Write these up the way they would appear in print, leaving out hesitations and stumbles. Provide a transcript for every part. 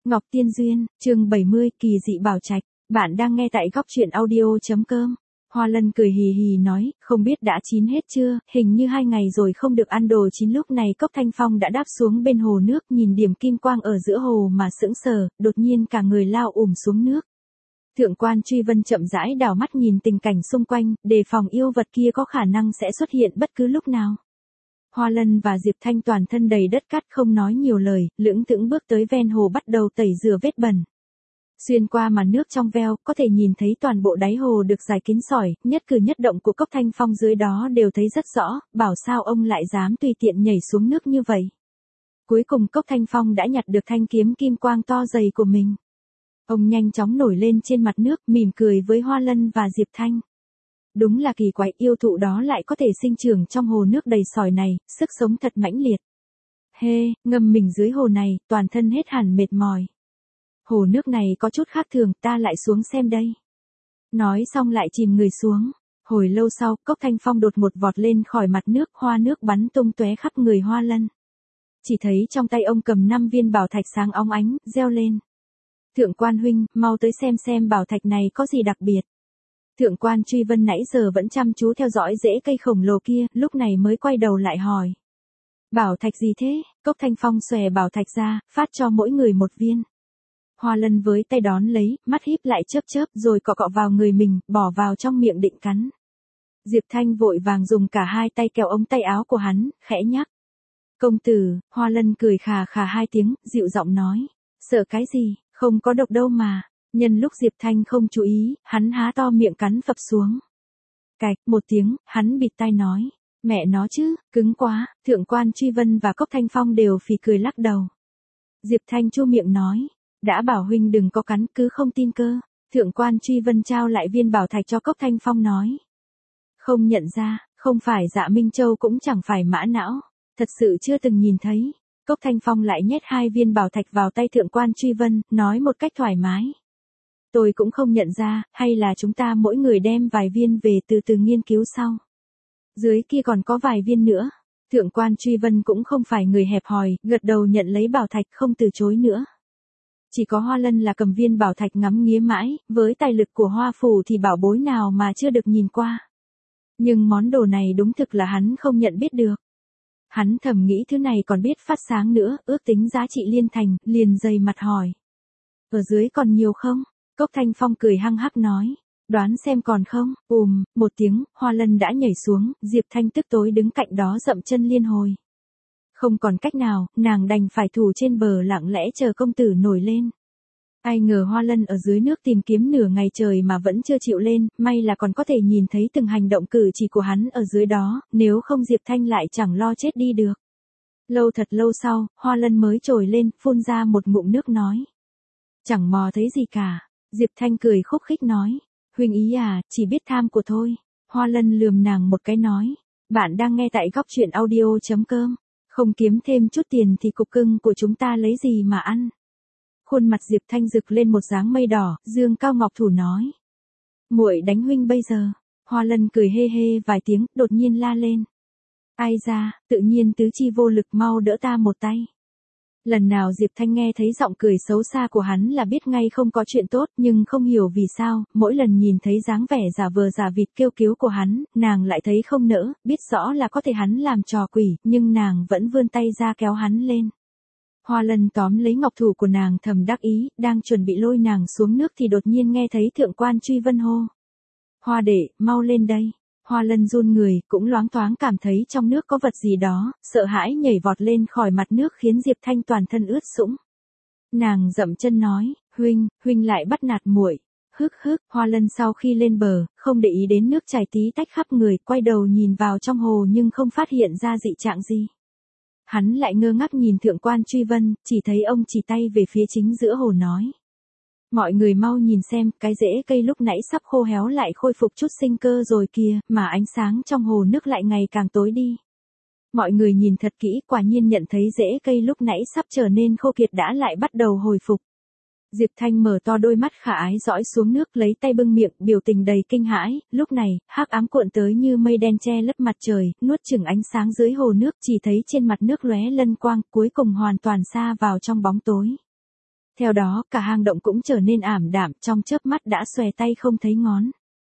Ngọc Tiên Duyên, chương 70, kỳ dị bảo trạch. Bạn đang nghe tại góc truyện audio.com. Hoa Lân cười hì hì nói, không biết đã chín hết chưa, hình như 2 ngày rồi không được ăn đồ chín. Lúc này Cốc Thanh Phong đã đáp xuống bên hồ nước, nhìn điểm kim quang ở giữa hồ mà sững sờ, đột nhiên cả người lao xuống nước. Thượng quan Truy Vân chậm rãi đảo mắt nhìn tình cảnh xung quanh, đề phòng yêu vật kia có khả năng sẽ xuất hiện bất cứ lúc nào. Hoa Lân và Diệp Thanh toàn thân đầy đất cát không nói nhiều lời, lững thững bước tới ven hồ bắt đầu tẩy rửa vết bẩn. Xuyên qua màn nước trong veo, có thể nhìn thấy toàn bộ đáy hồ được rải kín sỏi, nhất cử nhất động của Cốc Thanh Phong dưới đó đều thấy rất rõ, bảo sao ông lại dám tùy tiện nhảy xuống nước như vậy. Cuối cùng Cốc Thanh Phong đã nhặt được thanh kiếm kim quang to dày của mình. Ông nhanh chóng nổi lên trên mặt nước, mỉm cười với Hoa Lân và Diệp Thanh. Đúng là kỳ quái, yêu thụ đó lại có thể sinh trưởng trong hồ nước đầy sỏi này, sức sống thật mãnh liệt. Ngâm mình dưới hồ này, toàn thân hết hẳn mệt mỏi. Hồ nước này có chút khác thường, ta lại xuống xem đây. Nói xong lại chìm người xuống. Hồi lâu sau, Cốc Thanh Phong đột một vọt lên khỏi mặt nước, hoa nước bắn tung tóe khắp người Hoa Lân. Chỉ thấy trong tay ông cầm 5 viên bảo thạch sáng óng ánh, reo lên. Thượng quan huynh, mau tới xem bảo thạch này có gì đặc biệt. Thượng quan Truy Vân nãy giờ vẫn chăm chú theo dõi rễ cây khổng lồ kia, lúc này mới quay đầu lại hỏi. Bảo thạch gì thế? Cốc Thanh Phong xòe bảo thạch ra, phát cho mỗi người 1 viên. Hoa Lân với tay đón lấy, mắt híp lại chớp rồi cọ cọ vào người mình, bỏ vào trong miệng định cắn. Diệp Thanh vội vàng dùng cả 2 tay kéo ống tay áo của hắn, khẽ nhắc. Công tử, Hoa Lân cười khà khà 2 tiếng, dịu giọng nói. Sợ cái gì, không có độc đâu mà. Nhân lúc Diệp Thanh không chú ý, hắn há to miệng cắn phập xuống. Cạch, 1 tiếng, hắn bịt tai nói. Mẹ nó chứ, cứng quá. Thượng quan Truy Vân và Cốc Thanh Phong đều phì cười lắc đầu. Diệp Thanh chu miệng nói. Đã bảo huynh đừng có cắn, cứ không tin cơ. Thượng quan Truy Vân trao lại viên bảo thạch cho Cốc Thanh Phong nói. Không nhận ra, không phải Dạ Minh Châu cũng chẳng phải Mã Não. Thật sự chưa từng nhìn thấy. Cốc Thanh Phong lại nhét 2 viên bảo thạch vào tay Thượng quan Truy Vân, nói một cách thoải mái. Tôi cũng không nhận ra, hay là chúng ta mỗi người đem vài viên về từ từ nghiên cứu sau. Dưới kia còn có vài viên nữa. Thượng quan Truy Vân cũng không phải người hẹp hòi, gật đầu nhận lấy bảo thạch không từ chối nữa. Chỉ có Hoa Lân là cầm viên bảo thạch ngắm nghía mãi, với tài lực của Hoa Phủ thì bảo bối nào mà chưa được nhìn qua. Nhưng món đồ này đúng thực là hắn không nhận biết được. Hắn thầm nghĩ thứ này còn biết phát sáng nữa, ước tính giá trị liên thành, liền dày mặt hỏi. Ở dưới còn nhiều không? Cốc Thanh Phong cười hăng hắc nói. Đoán xem còn không? 1 tiếng, Hoa Lân đã nhảy xuống, Diệp Thanh tức tối đứng cạnh đó dậm chân liên hồi. Không còn cách nào, nàng đành phải thủ trên bờ lặng lẽ chờ công tử nổi lên. Ai ngờ Hoa Lân ở dưới nước tìm kiếm nửa ngày trời mà vẫn chưa chịu lên, may là còn có thể nhìn thấy từng hành động cử chỉ của hắn ở dưới đó, nếu không Diệp Thanh lại chẳng lo chết đi được. Thật lâu sau, Hoa Lân mới trồi lên, phun ra một ngụm nước nói. Chẳng mò thấy gì cả. Diệp Thanh cười khúc khích nói. Huynh ý à, chỉ biết tham của thôi. Hoa Lân lườm nàng một cái nói. Bạn đang nghe tại góc truyện audio.com. Không kiếm thêm chút tiền thì cục cưng của chúng ta lấy gì mà ăn. Khuôn mặt Diệp Thanh rực lên một dáng mây đỏ, dương cao ngọc thủ nói. Muội đánh huynh bây giờ. Hoa Lân cười hê hê vài tiếng, đột nhiên la lên. Ai ra, tự nhiên tứ chi vô lực, mau đỡ ta một tay. Lần nào Diệp Thanh nghe thấy giọng cười xấu xa của hắn là biết ngay không có chuyện tốt, nhưng không hiểu vì sao, mỗi lần nhìn thấy dáng vẻ giả vờ giả vịt kêu cứu của hắn, nàng lại thấy không nỡ, biết rõ là có thể hắn làm trò quỷ, nhưng nàng vẫn vươn tay ra kéo hắn lên. Hoa Lân tóm lấy ngọc thủ của nàng thầm đắc ý, đang chuẩn bị lôi nàng xuống nước thì đột nhiên nghe thấy Thượng quan Truy Vân hô. Hoa đệ, mau lên đây. Hoa Lân run người, cũng loáng thoáng cảm thấy trong nước có vật gì đó, sợ hãi nhảy vọt lên khỏi mặt nước khiến Diệp Thanh toàn thân ướt sũng. Nàng dậm chân nói, huynh lại bắt nạt muội. Hoa Lân sau khi lên bờ, không để ý đến nước chảy tí tách khắp người, quay đầu nhìn vào trong hồ nhưng không phát hiện ra dị trạng gì. Hắn lại ngơ ngác nhìn Thượng quan Truy Vân, chỉ thấy ông chỉ tay về phía chính giữa hồ nói. Mọi người mau nhìn xem, cái rễ cây lúc nãy sắp khô héo lại khôi phục chút sinh cơ rồi kìa, mà ánh sáng trong hồ nước lại ngày càng tối đi. Mọi người nhìn thật kỹ, quả nhiên nhận thấy rễ cây lúc nãy sắp trở nên khô kiệt đã lại bắt đầu hồi phục. Diệp Thanh mở to đôi mắt khả ái dõi xuống nước, lấy tay bưng miệng, biểu tình đầy kinh hãi. Lúc này, hắc ám cuộn tới như mây đen che lấp mặt trời, nuốt chửng ánh sáng dưới hồ nước, chỉ thấy trên mặt nước lóe lân quang, cuối cùng hoàn toàn sa vào trong bóng tối. Theo đó, cả hang động cũng trở nên ảm đạm, trong chớp mắt đã xòe tay không thấy ngón.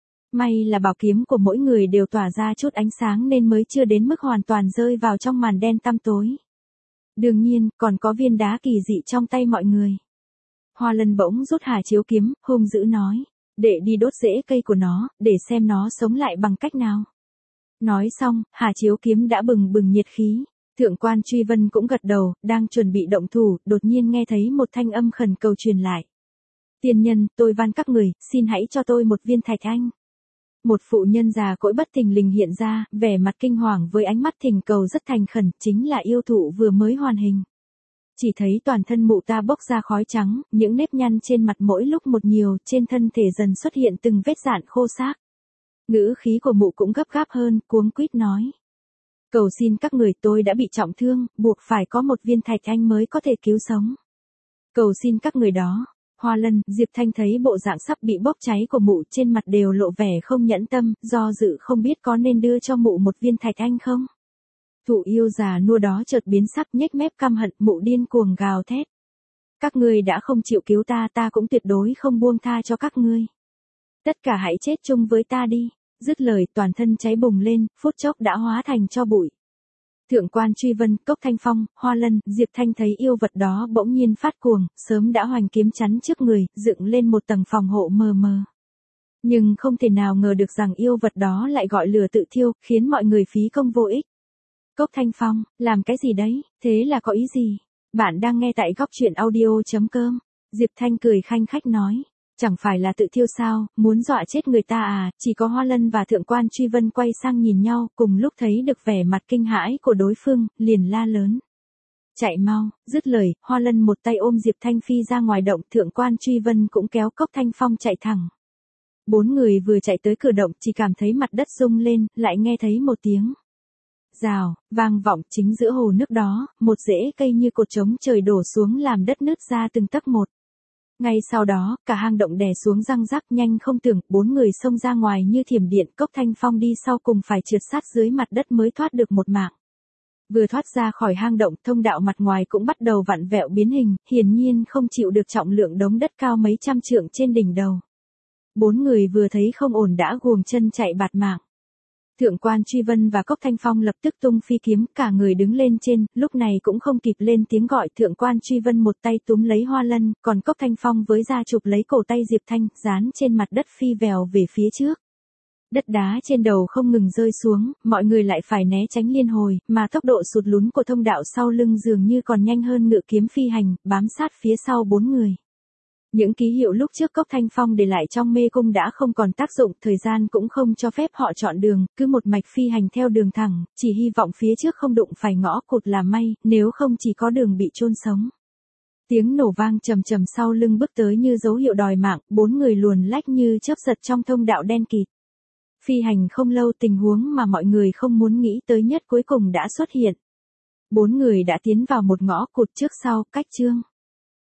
May là bảo kiếm của mỗi người đều tỏa ra chút ánh sáng nên mới chưa đến mức hoàn toàn rơi vào trong màn đen tăm tối. Đương nhiên, còn có viên đá kỳ dị trong tay mọi người. Hoa Lân bỗng rút Hà Chiếu kiếm, hung dữ nói, đệ đi đốt rễ cây của nó, để xem nó sống lại bằng cách nào. Nói xong, Hà Chiếu kiếm đã bừng bừng nhiệt khí. Thượng quan Truy Vân cũng gật đầu, đang chuẩn bị động thủ, đột nhiên nghe thấy một thanh âm khẩn cầu truyền lại. Tiên nhân, tôi van các người, xin hãy cho tôi một viên thạch anh. Một phụ nhân già cỗi bất thình lình hiện ra, vẻ mặt kinh hoàng với ánh mắt thỉnh cầu rất thành khẩn, chính là yêu thụ vừa mới hoàn hình. Chỉ thấy toàn thân mụ ta bốc ra khói trắng, những nếp nhăn trên mặt mỗi lúc một nhiều, trên thân thể dần xuất hiện từng vết rạn khô xác. Ngữ khí của mụ cũng gấp gáp hơn, cuống quýt nói. Cầu xin các người, tôi đã bị trọng thương, buộc phải có một viên thạch anh mới có thể cứu sống. Cầu xin các người đó. Hoa Lân, Diệp Thanh thấy bộ dạng sắp bị bốc cháy của mụ trên mặt đều lộ vẻ không nhẫn tâm, do dự không biết có nên đưa cho mụ một viên thạch anh không. Thụ yêu già nua đó chợt biến sắc, nhếch mép căm hận, mụ điên cuồng gào thét. Các ngươi đã không chịu cứu ta, ta cũng tuyệt đối không buông tha cho các ngươi. Tất cả hãy chết chung với ta đi. Dứt lời, toàn thân cháy bùng lên, phút chốc đã hóa thành tro bụi. Thượng quan Truy Vân, Cốc Thanh Phong, Hoa Lân, Diệp Thanh thấy yêu vật đó bỗng nhiên phát cuồng, sớm đã hoành kiếm chắn trước người, dựng lên một tầng phòng hộ mờ mờ. Nhưng không thể nào ngờ được rằng yêu vật đó lại gọi lửa tự thiêu, khiến mọi người phí công vô ích. Cốc Thanh Phong, làm cái gì đấy, thế là có ý gì? Bạn đang nghe tại góc truyện audio.com. Diệp Thanh cười khanh khách nói. Chẳng phải là tự thiêu sao, muốn dọa chết người ta à, chỉ có Hoa Lân và Thượng quan Truy Vân quay sang nhìn nhau, cùng lúc thấy được vẻ mặt kinh hãi của đối phương, liền la lớn. Chạy mau, dứt lời, Hoa Lân một tay ôm Diệp Thanh phi ra ngoài động, Thượng quan Truy Vân cũng kéo Cốc Thanh Phong chạy thẳng. Bốn người vừa chạy tới cửa động chỉ cảm thấy mặt đất rung lên, lại nghe thấy một tiếng. Rào, vang vọng chính giữa hồ nước đó, một rễ cây như cột trống trời đổ xuống làm đất nứt ra từng tấc một. Ngay sau đó, cả hang động đè xuống răng rắc, nhanh không tưởng, bốn người xông ra ngoài như thiểm điện, Cốc Thanh Phong đi sau cùng phải trượt sát dưới mặt đất mới thoát được một mạng. Vừa thoát ra khỏi hang động, thông đạo mặt ngoài cũng bắt đầu vặn vẹo biến hình, hiển nhiên không chịu được trọng lượng đống đất cao mấy trăm trượng trên đỉnh đầu. Bốn người vừa thấy không ổn đã guồng chân chạy bạt mạng. Thượng quan Truy Vân và Cốc Thanh Phong lập tức tung phi kiếm, cả người đứng lên trên, lúc này cũng không kịp lên tiếng gọi. Thượng quan Truy Vân một tay túm lấy Hoa Lân, còn Cốc Thanh Phong với da chụp lấy cổ tay Diệp Thanh, dán trên mặt đất phi vèo về phía trước. Đất đá trên đầu không ngừng rơi xuống, mọi người lại phải né tránh liên hồi, mà tốc độ sụt lún của thông đạo sau lưng dường như còn nhanh hơn ngựa kiếm phi hành, bám sát phía sau bốn người. Những ký hiệu lúc trước Cốc Thanh Phong để lại trong mê cung đã không còn tác dụng, thời gian cũng không cho phép họ chọn đường, cứ một mạch phi hành theo đường thẳng, chỉ hy vọng phía trước không đụng phải ngõ cụt là may, nếu không chỉ có đường bị chôn sống. Tiếng nổ vang trầm trầm sau lưng bước tới như dấu hiệu đòi mạng, bốn người luồn lách như chớp giật trong thông đạo đen kịt. Phi hành không lâu, tình huống mà mọi người không muốn nghĩ tới nhất cuối cùng đã xuất hiện. Bốn người đã tiến vào một ngõ cụt trước sau, cách chương.